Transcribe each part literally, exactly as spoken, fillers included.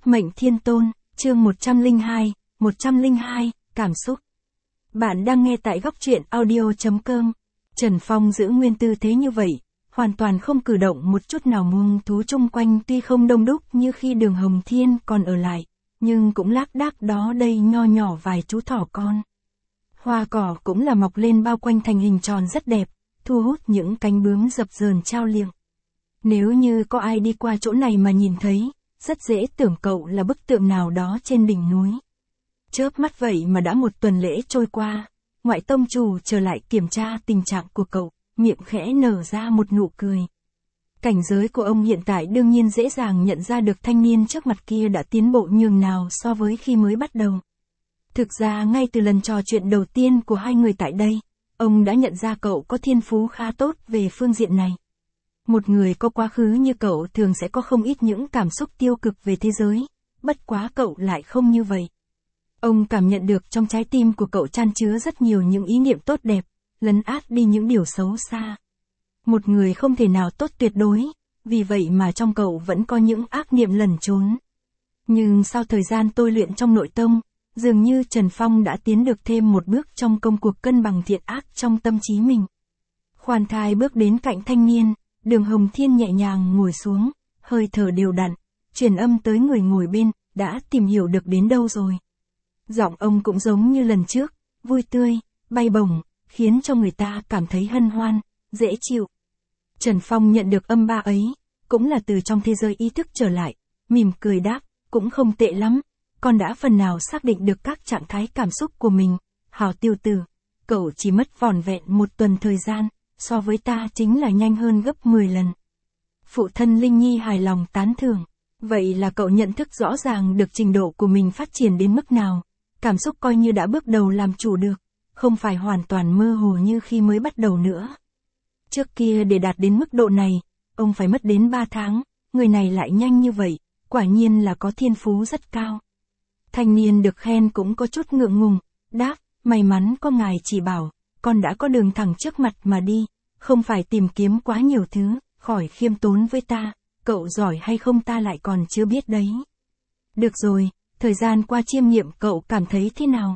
Mệnh Thiên Tôn, chương một trăm lẻ hai, một trăm lẻ hai, cảm xúc. Bạn đang nghe tại góc truyện audio chấm com. Trần Phong giữ nguyên tư thế như vậy, hoàn toàn không cử động một chút nào. Muông thú chung quanh tuy không đông đúc như khi Đường Hồng Thiên còn ở lại, nhưng cũng lác đác đó đây nho nhỏ vài chú thỏ con. Hoa cỏ cũng là mọc lên bao quanh thành hình tròn rất đẹp, thu hút những cánh bướm dập dờn trao liệng. Nếu như có ai đi qua chỗ này mà nhìn thấy, rất dễ tưởng cậu là bức tượng nào đó trên đỉnh núi. Chớp mắt vậy mà đã một tuần lễ trôi qua, ngoại tông chủ trở lại kiểm tra tình trạng của cậu, miệng khẽ nở ra một nụ cười. Cảnh giới của ông hiện tại đương nhiên dễ dàng nhận ra được thanh niên trước mặt kia đã tiến bộ nhường nào so với khi mới bắt đầu. Thực ra ngay từ lần trò chuyện đầu tiên của hai người tại đây, ông đã nhận ra cậu có thiên phú khá tốt về phương diện này. Một người có quá khứ như cậu thường sẽ có không ít những cảm xúc tiêu cực về thế giới, bất quá cậu lại không như vậy. Ông cảm nhận được trong trái tim của cậu chan chứa rất nhiều những ý niệm tốt đẹp, lấn át đi những điều xấu xa. Một người không thể nào tốt tuyệt đối, vì vậy mà trong cậu vẫn có những ác niệm lẩn trốn. Nhưng sau thời gian tôi luyện trong nội tông, dường như Trần Phong đã tiến được thêm một bước trong công cuộc cân bằng thiện ác trong tâm trí mình. Khoan thai bước đến cạnh thanh niên, Đường Hồng Thiên nhẹ nhàng ngồi xuống, hơi thở đều đặn, truyền âm tới người ngồi bên, đã tìm hiểu được đến đâu rồi. Giọng ông cũng giống như lần trước, vui tươi, bay bổng, khiến cho người ta cảm thấy hân hoan, dễ chịu. Trần Phong nhận được âm ba ấy, cũng là từ trong thế giới ý thức trở lại, mỉm cười đáp, cũng không tệ lắm, con đã phần nào xác định được các trạng thái cảm xúc của mình. Hảo Tiêu Tử, cậu chỉ mất vỏn vẹn một tuần thời gian, so với ta chính là nhanh hơn gấp mười lần. Phụ thân Linh Nhi hài lòng tán thưởng, vậy là cậu nhận thức rõ ràng được trình độ của mình phát triển đến mức nào, cảm xúc coi như đã bước đầu làm chủ được, không phải hoàn toàn mơ hồ như khi mới bắt đầu nữa. Trước kia để đạt đến mức độ này, ông phải mất đến ba tháng, người này lại nhanh như vậy, quả nhiên là có thiên phú rất cao. Thanh niên được khen cũng có chút ngượng ngùng, đáp, may mắn có ngài chỉ bảo, con đã có đường thẳng trước mặt mà đi, không phải tìm kiếm quá nhiều thứ, khỏi khiêm tốn với ta, cậu giỏi hay không ta lại còn chưa biết đấy. Được rồi, thời gian qua chiêm nghiệm cậu cảm thấy thế nào?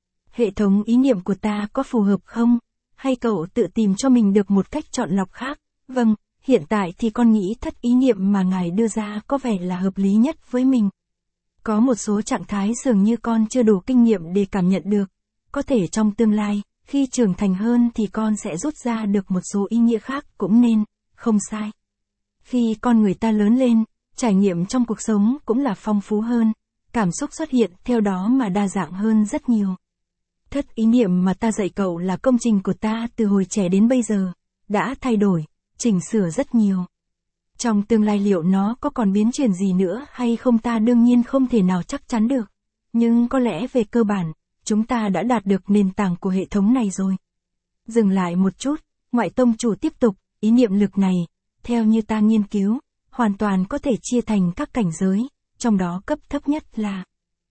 Hệ thống ý niệm của ta có phù hợp không? Hay cậu tự tìm cho mình được một cách chọn lọc khác? Vâng, hiện tại thì con nghĩ thất ý niệm mà ngài đưa ra có vẻ là hợp lý nhất với mình. Có một số trạng thái dường như con chưa đủ kinh nghiệm để cảm nhận được, có thể trong tương lai, khi trưởng thành hơn thì con sẽ rút ra được một số ý nghĩa khác cũng nên, không sai. Khi con người ta lớn lên, trải nghiệm trong cuộc sống cũng là phong phú hơn, cảm xúc xuất hiện theo đó mà đa dạng hơn rất nhiều. Thất ý niệm mà ta dạy cậu là công trình của ta từ hồi trẻ đến bây giờ, đã thay đổi, chỉnh sửa rất nhiều. Trong tương lai liệu nó có còn biến chuyển gì nữa hay không ta đương nhiên không thể nào chắc chắn được, nhưng có lẽ về cơ bản, chúng ta đã đạt được nền tảng của hệ thống này rồi. Dừng lại một chút, ngoại tông chủ tiếp tục, ý niệm lực này, theo như ta nghiên cứu, hoàn toàn có thể chia thành các cảnh giới, trong đó cấp thấp nhất là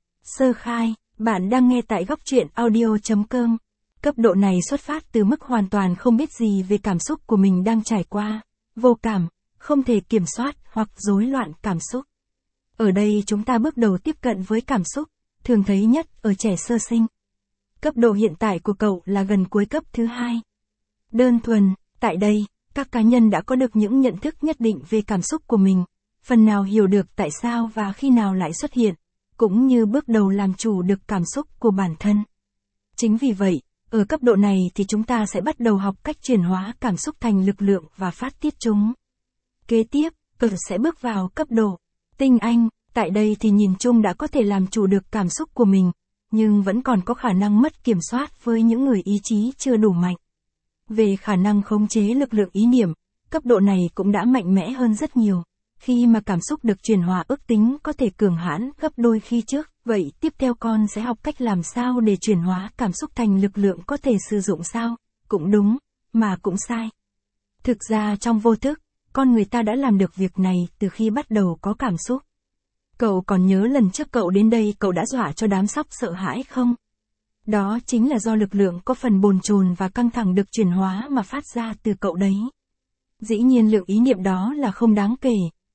sơ khai. Bạn đang nghe tại góc truyện audio chấm com. Cấp độ này xuất phát từ mức hoàn toàn không biết gì về cảm xúc của mình đang trải qua, vô cảm, không thể kiểm soát hoặc rối loạn cảm xúc. Ở đây chúng ta bước đầu tiếp cận với cảm xúc, thường thấy nhất ở trẻ sơ sinh. Cấp độ hiện tại của cậu là gần cuối cấp thứ hai. Đơn thuần, tại đây, các cá nhân đã có được những nhận thức nhất định về cảm xúc của mình, phần nào hiểu được tại sao và khi nào lại xuất hiện, cũng như bước đầu làm chủ được cảm xúc của bản thân. Chính vì vậy, ở cấp độ này thì chúng ta sẽ bắt đầu học cách chuyển hóa cảm xúc thành lực lượng và phát tiết chúng. Kế tiếp, cậu sẽ bước vào cấp độ tinh anh, tại đây thì nhìn chung đã có thể làm chủ được cảm xúc của mình, nhưng vẫn còn có khả năng mất kiểm soát với những người ý chí chưa đủ mạnh. Về khả năng khống chế lực lượng ý niệm, cấp độ này cũng đã mạnh mẽ hơn rất nhiều. Khi mà cảm xúc được chuyển hóa ước tính có thể cường hãn gấp đôi khi trước, vậy tiếp theo con sẽ học cách làm sao để chuyển hóa cảm xúc thành lực lượng có thể sử dụng sao, cũng đúng, mà cũng sai. Thực ra trong vô thức, con người ta đã làm được việc này từ khi bắt đầu có cảm xúc. Cậu còn nhớ lần trước cậu đến đây cậu đã dọa cho đám sóc sợ hãi không? Đó chính là do lực lượng có phần bồn chồn và căng thẳng được chuyển hóa mà phát ra từ cậu đấy. Dĩ nhiên lượng ý niệm đó là không đáng kể,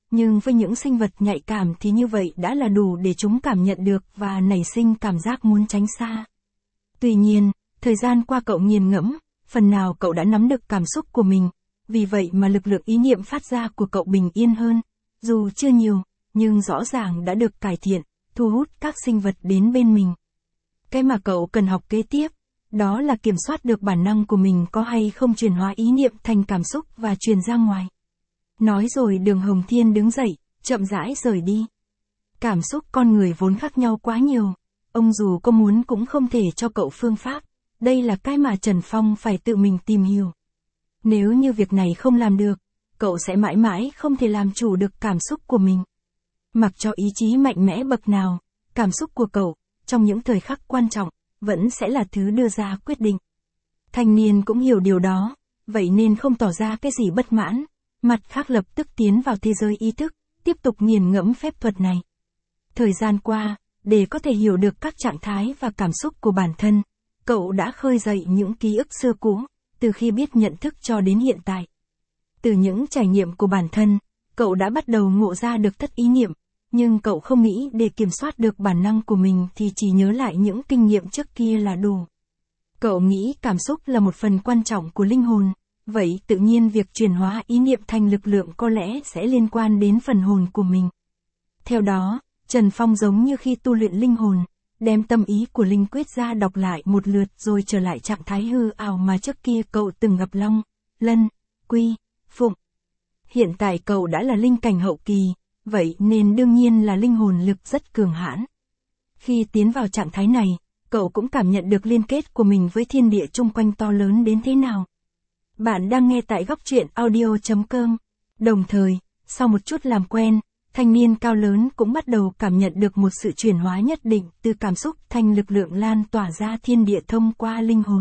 nhưng với những sinh vật nhạy cảm thì như vậy đã là đủ để chúng cảm nhận được và nảy sinh cảm giác muốn tránh xa. Tuy nhiên, thời gian qua cậu nghiền ngẫm, phần nào cậu đã nắm được cảm xúc của mình, vì vậy mà lực lượng ý niệm phát ra của cậu bình yên hơn, dù chưa nhiều, nhưng rõ ràng đã được cải thiện, thu hút các sinh vật đến bên mình. Cái mà cậu cần học kế tiếp, đó là kiểm soát được bản năng của mình có hay không chuyển hóa ý niệm thành cảm xúc và truyền ra ngoài. Nói rồi Đường Hồng Thiên đứng dậy, chậm rãi rời đi. Cảm xúc con người vốn khác nhau quá nhiều, ông dù có muốn cũng không thể cho cậu phương pháp, đây là cái mà Trần Phong phải tự mình tìm hiểu. Nếu như việc này không làm được, cậu sẽ mãi mãi không thể làm chủ được cảm xúc của mình. Mặc cho ý chí mạnh mẽ bậc nào, cảm xúc của cậu, trong những thời khắc quan trọng, vẫn sẽ là thứ đưa ra quyết định. Thanh niên cũng hiểu điều đó, vậy nên không tỏ ra cái gì bất mãn, mặt khác lập tức tiến vào thế giới ý thức, tiếp tục nghiền ngẫm phép thuật này. Thời gian qua, để có thể hiểu được các trạng thái và cảm xúc của bản thân, cậu đã khơi dậy những ký ức xưa cũ, từ khi biết nhận thức cho đến hiện tại. Từ những trải nghiệm của bản thân, cậu đã bắt đầu ngộ ra được thất ý niệm, nhưng cậu không nghĩ để kiểm soát được bản năng của mình thì chỉ nhớ lại những kinh nghiệm trước kia là đủ. Cậu nghĩ cảm xúc là một phần quan trọng của linh hồn, vậy tự nhiên việc chuyển hóa ý niệm thành lực lượng có lẽ sẽ liên quan đến phần hồn của mình. Theo đó, Trần Phong giống như khi tu luyện linh hồn, đem tâm ý của linh quyết ra đọc lại một lượt rồi trở lại trạng thái hư ảo mà trước kia cậu từng gặp Long, Lân, Quy, Phụng. Hiện tại cậu đã là linh cảnh hậu kỳ, vậy nên đương nhiên là linh hồn lực rất cường hãn. Khi tiến vào trạng thái này, cậu cũng cảm nhận được liên kết của mình với thiên địa chung quanh to lớn đến thế nào. Bạn đang nghe tại góc truyện audio chấm com. Đồng thời, sau một chút làm quen, thanh niên cao lớn cũng bắt đầu cảm nhận được một sự chuyển hóa nhất định từ cảm xúc thành lực lượng lan tỏa ra thiên địa thông qua linh hồn.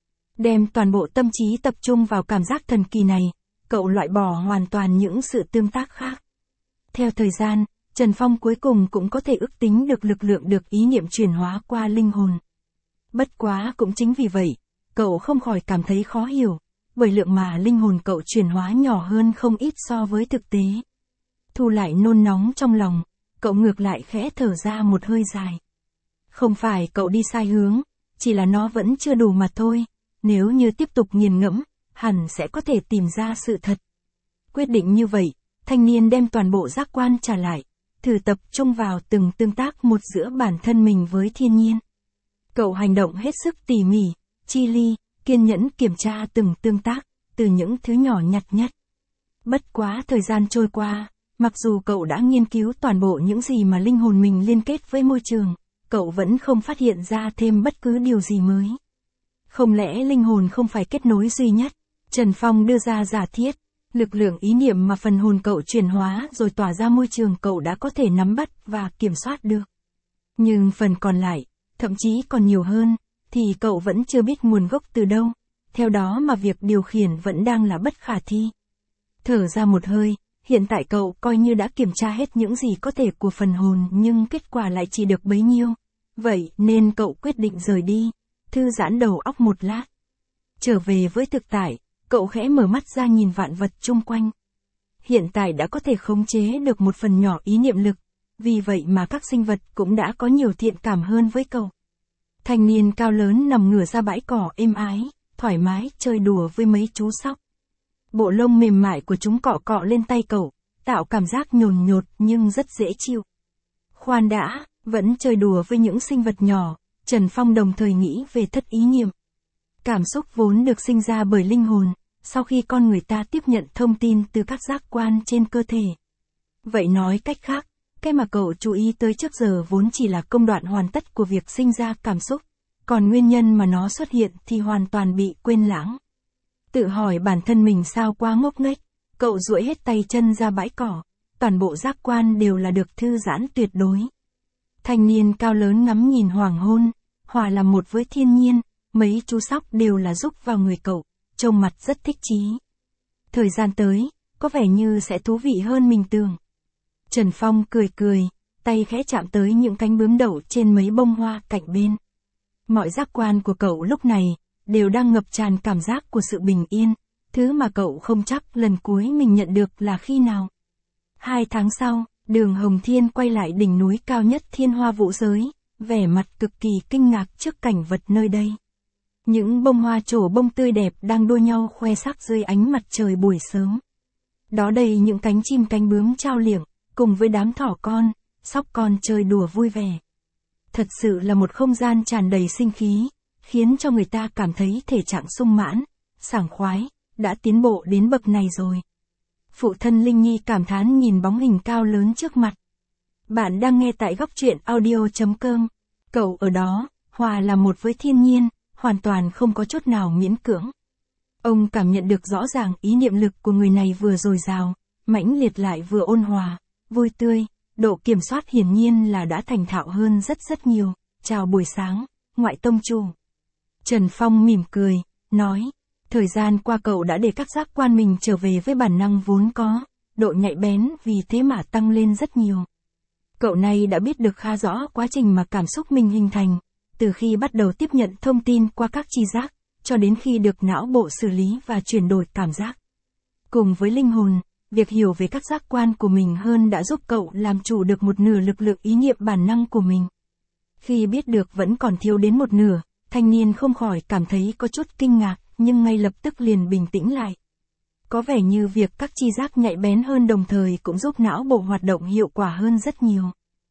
Đem toàn bộ tâm trí tập trung vào cảm giác thần kỳ này, cậu loại bỏ hoàn toàn những sự tương tác khác. Theo thời gian, Trần Phong cuối cùng cũng có thể ước tính được lực lượng được ý niệm chuyển hóa qua linh hồn. Bất quá cũng chính vì vậy, cậu không khỏi cảm thấy khó hiểu, bởi lượng mà linh hồn cậu chuyển hóa nhỏ hơn không ít so với thực tế. Thu lại nôn nóng trong lòng, cậu ngược lại khẽ thở ra một hơi dài. Không phải cậu đi sai hướng, chỉ là nó vẫn chưa đủ mà thôi, nếu như tiếp tục nghiền ngẫm, hẳn sẽ có thể tìm ra sự thật. Quyết định như vậy, thanh niên đem toàn bộ giác quan trả lại, thử tập trung vào từng tương tác một giữa bản thân mình với thiên nhiên. Cậu hành động hết sức tỉ mỉ, chi ly, kiên nhẫn kiểm tra từng tương tác, từ những thứ nhỏ nhặt nhất. Bất quá thời gian trôi qua, mặc dù cậu đã nghiên cứu toàn bộ những gì mà linh hồn mình liên kết với môi trường, cậu vẫn không phát hiện ra thêm bất cứ điều gì mới. Không lẽ linh hồn không phải kết nối duy nhất? Trần Phong đưa ra giả thiết, lực lượng ý niệm mà phần hồn cậu chuyển hóa rồi tỏa ra môi trường cậu đã có thể nắm bắt và kiểm soát được. Nhưng phần còn lại, thậm chí còn nhiều hơn, thì cậu vẫn chưa biết nguồn gốc từ đâu, theo đó mà việc điều khiển vẫn đang là bất khả thi. Thở ra một hơi, hiện tại cậu coi như đã kiểm tra hết những gì có thể của phần hồn nhưng kết quả lại chỉ được bấy nhiêu. Vậy nên cậu quyết định rời đi, thư giãn đầu óc một lát. Trở về với thực tại, cậu khẽ mở mắt ra nhìn vạn vật chung quanh. Hiện tại đã có thể khống chế được một phần nhỏ ý niệm lực, vì vậy mà các sinh vật cũng đã có nhiều thiện cảm hơn với cậu. Thanh niên cao lớn nằm ngửa ra bãi cỏ êm ái, thoải mái chơi đùa với mấy chú sóc. Bộ lông mềm mại của chúng cọ cọ lên tay cậu, tạo cảm giác nhồn nhột nhưng rất dễ chịu. Khoan đã, vẫn chơi đùa với những sinh vật nhỏ, Trần Phong đồng thời nghĩ về thất ý niệm. Cảm xúc vốn được sinh ra bởi linh hồn, sau khi con người ta tiếp nhận thông tin từ các giác quan trên cơ thể. Vậy nói cách khác, cái mà cậu chú ý tới trước giờ vốn chỉ là công đoạn hoàn tất của việc sinh ra cảm xúc, còn nguyên nhân mà nó xuất hiện thì hoàn toàn bị quên lãng. Tự hỏi bản thân mình sao quá ngốc nghếch, cậu duỗi hết tay chân ra bãi cỏ, toàn bộ giác quan đều là được thư giãn tuyệt đối. Thanh niên cao lớn ngắm nhìn hoàng hôn, hòa làm một với thiên nhiên, mấy chú sóc đều là rúc vào người cậu, trông mặt rất thích chí. Thời gian tới, có vẻ như sẽ thú vị hơn mình tưởng. Trần Phong cười cười, tay khẽ chạm tới những cánh bướm đậu trên mấy bông hoa cạnh bên. Mọi giác quan của cậu lúc này, đều đang ngập tràn cảm giác của sự bình yên, thứ mà cậu không chắc lần cuối mình nhận được là khi nào. Hai tháng sau, Đường Hồng Thiên quay lại đỉnh núi cao nhất Thiên Hoa Vũ Giới, vẻ mặt cực kỳ kinh ngạc trước cảnh vật nơi đây. Những bông hoa trổ bông tươi đẹp đang đua nhau khoe sắc dưới ánh mặt trời buổi sớm. Đó đầy những cánh chim cánh bướm trao liệng, cùng với đám thỏ con, sóc con chơi đùa vui vẻ. Thật sự là một không gian tràn đầy sinh khí, khiến cho người ta cảm thấy thể trạng sung mãn, sảng khoái, đã tiến bộ đến bậc này rồi. Phụ thân Linh Nhi cảm thán nhìn bóng hình cao lớn trước mặt. Bạn đang nghe tại góc truyện audio.com. Cậu ở đó, hòa là một với thiên nhiên, hoàn toàn không có chút nào miễn cưỡng. Ông cảm nhận được rõ ràng ý niệm lực của người này vừa dồi dào, mãnh liệt lại vừa ôn hòa, vui tươi, độ kiểm soát hiển nhiên là đã thành thạo hơn rất rất nhiều. Chào buổi sáng, ngoại tông chủ. Trần Phong mỉm cười, nói, thời gian qua cậu đã để các giác quan mình trở về với bản năng vốn có, độ nhạy bén vì thế mà tăng lên rất nhiều. Cậu này đã biết được khá rõ quá trình mà cảm xúc mình hình thành, từ khi bắt đầu tiếp nhận thông tin qua các chi giác, cho đến khi được não bộ xử lý và chuyển đổi cảm giác. Cùng với linh hồn, việc hiểu về các giác quan của mình hơn đã giúp cậu làm chủ được một nửa lực lượng ý niệm bản năng của mình. Khi biết được vẫn còn thiếu đến một nửa, thanh niên không khỏi cảm thấy có chút kinh ngạc, nhưng ngay lập tức liền bình tĩnh lại. Có vẻ như việc các chi giác nhạy bén hơn đồng thời cũng giúp não bộ hoạt động hiệu quả hơn rất nhiều.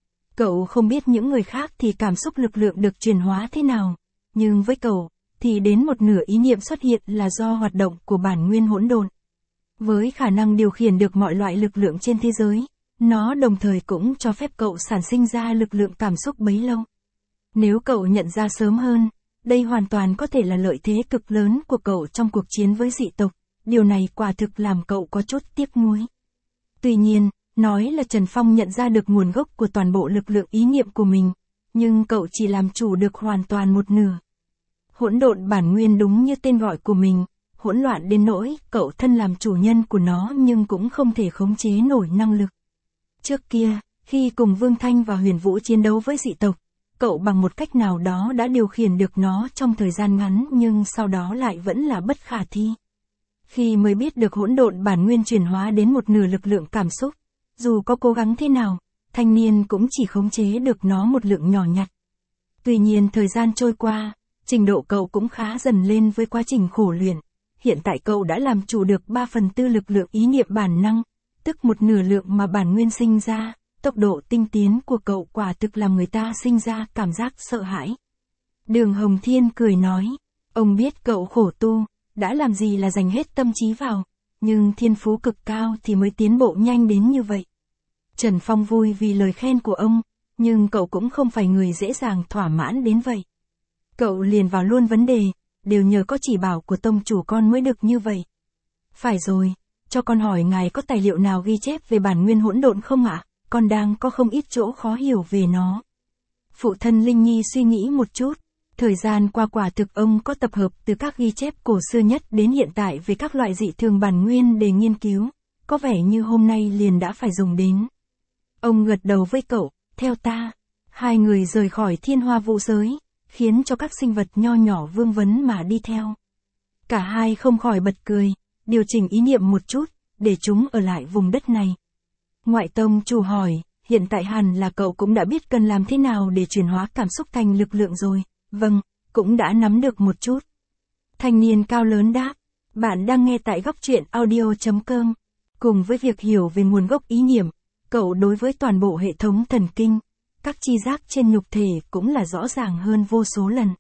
Cậu không biết những người khác thì cảm xúc lực lượng được chuyển hóa thế nào, nhưng với cậu, thì đến một nửa ý niệm xuất hiện là do hoạt động của bản nguyên hỗn độn. Với khả năng điều khiển được mọi loại lực lượng trên thế giới, nó đồng thời cũng cho phép cậu sản sinh ra lực lượng cảm xúc bấy lâu. Nếu cậu nhận ra sớm hơn, đây hoàn toàn có thể là lợi thế cực lớn của cậu trong cuộc chiến với dị tộc, điều này quả thực làm cậu có chút tiếc nuối. Tuy nhiên, nói là Trần Phong nhận ra được nguồn gốc của toàn bộ lực lượng ý niệm của mình, nhưng cậu chỉ làm chủ được hoàn toàn một nửa. Hỗn độn bản nguyên đúng như tên gọi của mình, hỗn loạn đến nỗi cậu thân làm chủ nhân của nó nhưng cũng không thể khống chế nổi năng lực. Trước kia, khi cùng Vương Thanh và Huyền Vũ chiến đấu với dị tộc, cậu bằng một cách nào đó đã điều khiển được nó trong thời gian ngắn nhưng sau đó lại vẫn là bất khả thi. Khi mới biết được hỗn độn bản nguyên chuyển hóa đến một nửa lực lượng cảm xúc, dù có cố gắng thế nào, thanh niên cũng chỉ khống chế được nó một lượng nhỏ nhặt. Tuy nhiên thời gian trôi qua, trình độ cậu cũng khá dần lên với quá trình khổ luyện. Hiện tại cậu đã làm chủ được ba phần tư lực lượng ý niệm bản năng, tức một nửa lượng mà bản nguyên sinh ra. Tốc độ tinh tiến của cậu quả thực làm người ta sinh ra cảm giác sợ hãi. Đường Hồng Thiên cười nói, ông biết cậu khổ tu, đã làm gì là dành hết tâm trí vào, nhưng thiên phú cực cao thì mới tiến bộ nhanh đến như vậy. Trần Phong vui vì lời khen của ông, nhưng cậu cũng không phải người dễ dàng thỏa mãn đến vậy. Cậu liền vào luôn vấn đề, đều nhờ có chỉ bảo của tông chủ con mới được như vậy. Phải rồi, cho con hỏi ngài có tài liệu nào ghi chép về bản nguyên hỗn độn không ạ? Con đang có không ít chỗ khó hiểu về nó. Phụ thân Linh Nhi suy nghĩ một chút. Thời gian qua quả thực ông có tập hợp từ các ghi chép cổ xưa nhất đến hiện tại về các loại dị thường bản nguyên để nghiên cứu. Có vẻ như hôm nay liền đã phải dùng đến. Ông gật đầu với cậu, theo ta. Hai người rời khỏi Thiên Hoa Vũ Giới, khiến cho các sinh vật nho nhỏ vương vấn mà đi theo. Cả hai không khỏi bật cười, điều chỉnh ý niệm một chút, để chúng ở lại vùng đất này. Ngoại tông chủ hỏi, hiện tại hẳn là cậu cũng đã biết cần làm thế nào để chuyển hóa cảm xúc thành lực lượng rồi. Vâng, cũng đã nắm được một chút. Thanh niên cao lớn đáp, bạn đang nghe tại góc truyện audio.com. Cùng với việc hiểu về nguồn gốc ý niệm, cậu đối với toàn bộ hệ thống thần kinh, các chi giác trên nhục thể cũng là rõ ràng hơn vô số lần.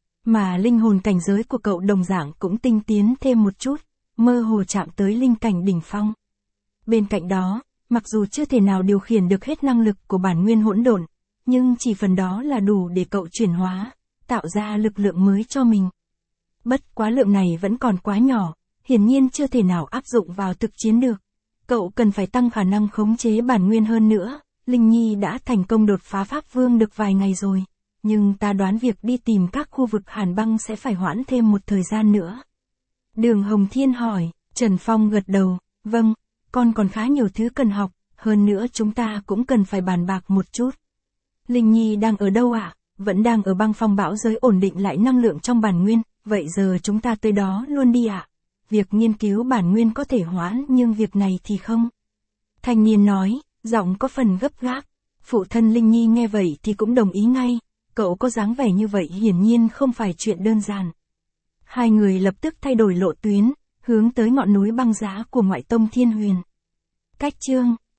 Mà linh hồn cảnh giới của cậu đồng dạng cũng tinh tiến thêm một chút, mơ hồ chạm tới linh cảnh đỉnh phong. Bên cạnh đó, mặc dù chưa thể nào điều khiển được hết năng lực của bản nguyên hỗn độn, nhưng chỉ phần đó là đủ để cậu chuyển hóa, tạo ra lực lượng mới cho mình. Bất quá lượng này vẫn còn quá nhỏ, hiển nhiên chưa thể nào áp dụng vào thực chiến được. Cậu cần phải tăng khả năng khống chế bản nguyên hơn nữa. Linh Nhi đã thành công đột phá Pháp Vương được vài ngày rồi, nhưng ta đoán việc đi tìm các khu vực hàn băng sẽ phải hoãn thêm một thời gian nữa. Đường Hồng Thiên hỏi, Trần Phong gật đầu, vâng, con còn khá nhiều thứ cần học, hơn nữa chúng ta cũng cần phải bàn bạc một chút. Linh Nhi đang ở đâu ạ? À? Vẫn đang ở băng phong bão giới ổn định lại năng lượng trong bản nguyên, vậy giờ chúng ta tới đó luôn đi ạ. À? Việc nghiên cứu bản nguyên có thể hoãn nhưng việc này thì không. Thanh niên nói, giọng có phần gấp gáp. Phụ thân Linh Nhi nghe vậy thì cũng đồng ý ngay, cậu có dáng vẻ như vậy hiển nhiên không phải chuyện đơn giản. Hai người lập tức thay đổi lộ tuyến, hướng tới ngọn núi băng giá của ngoại tông Thiên Huyền. Cách chương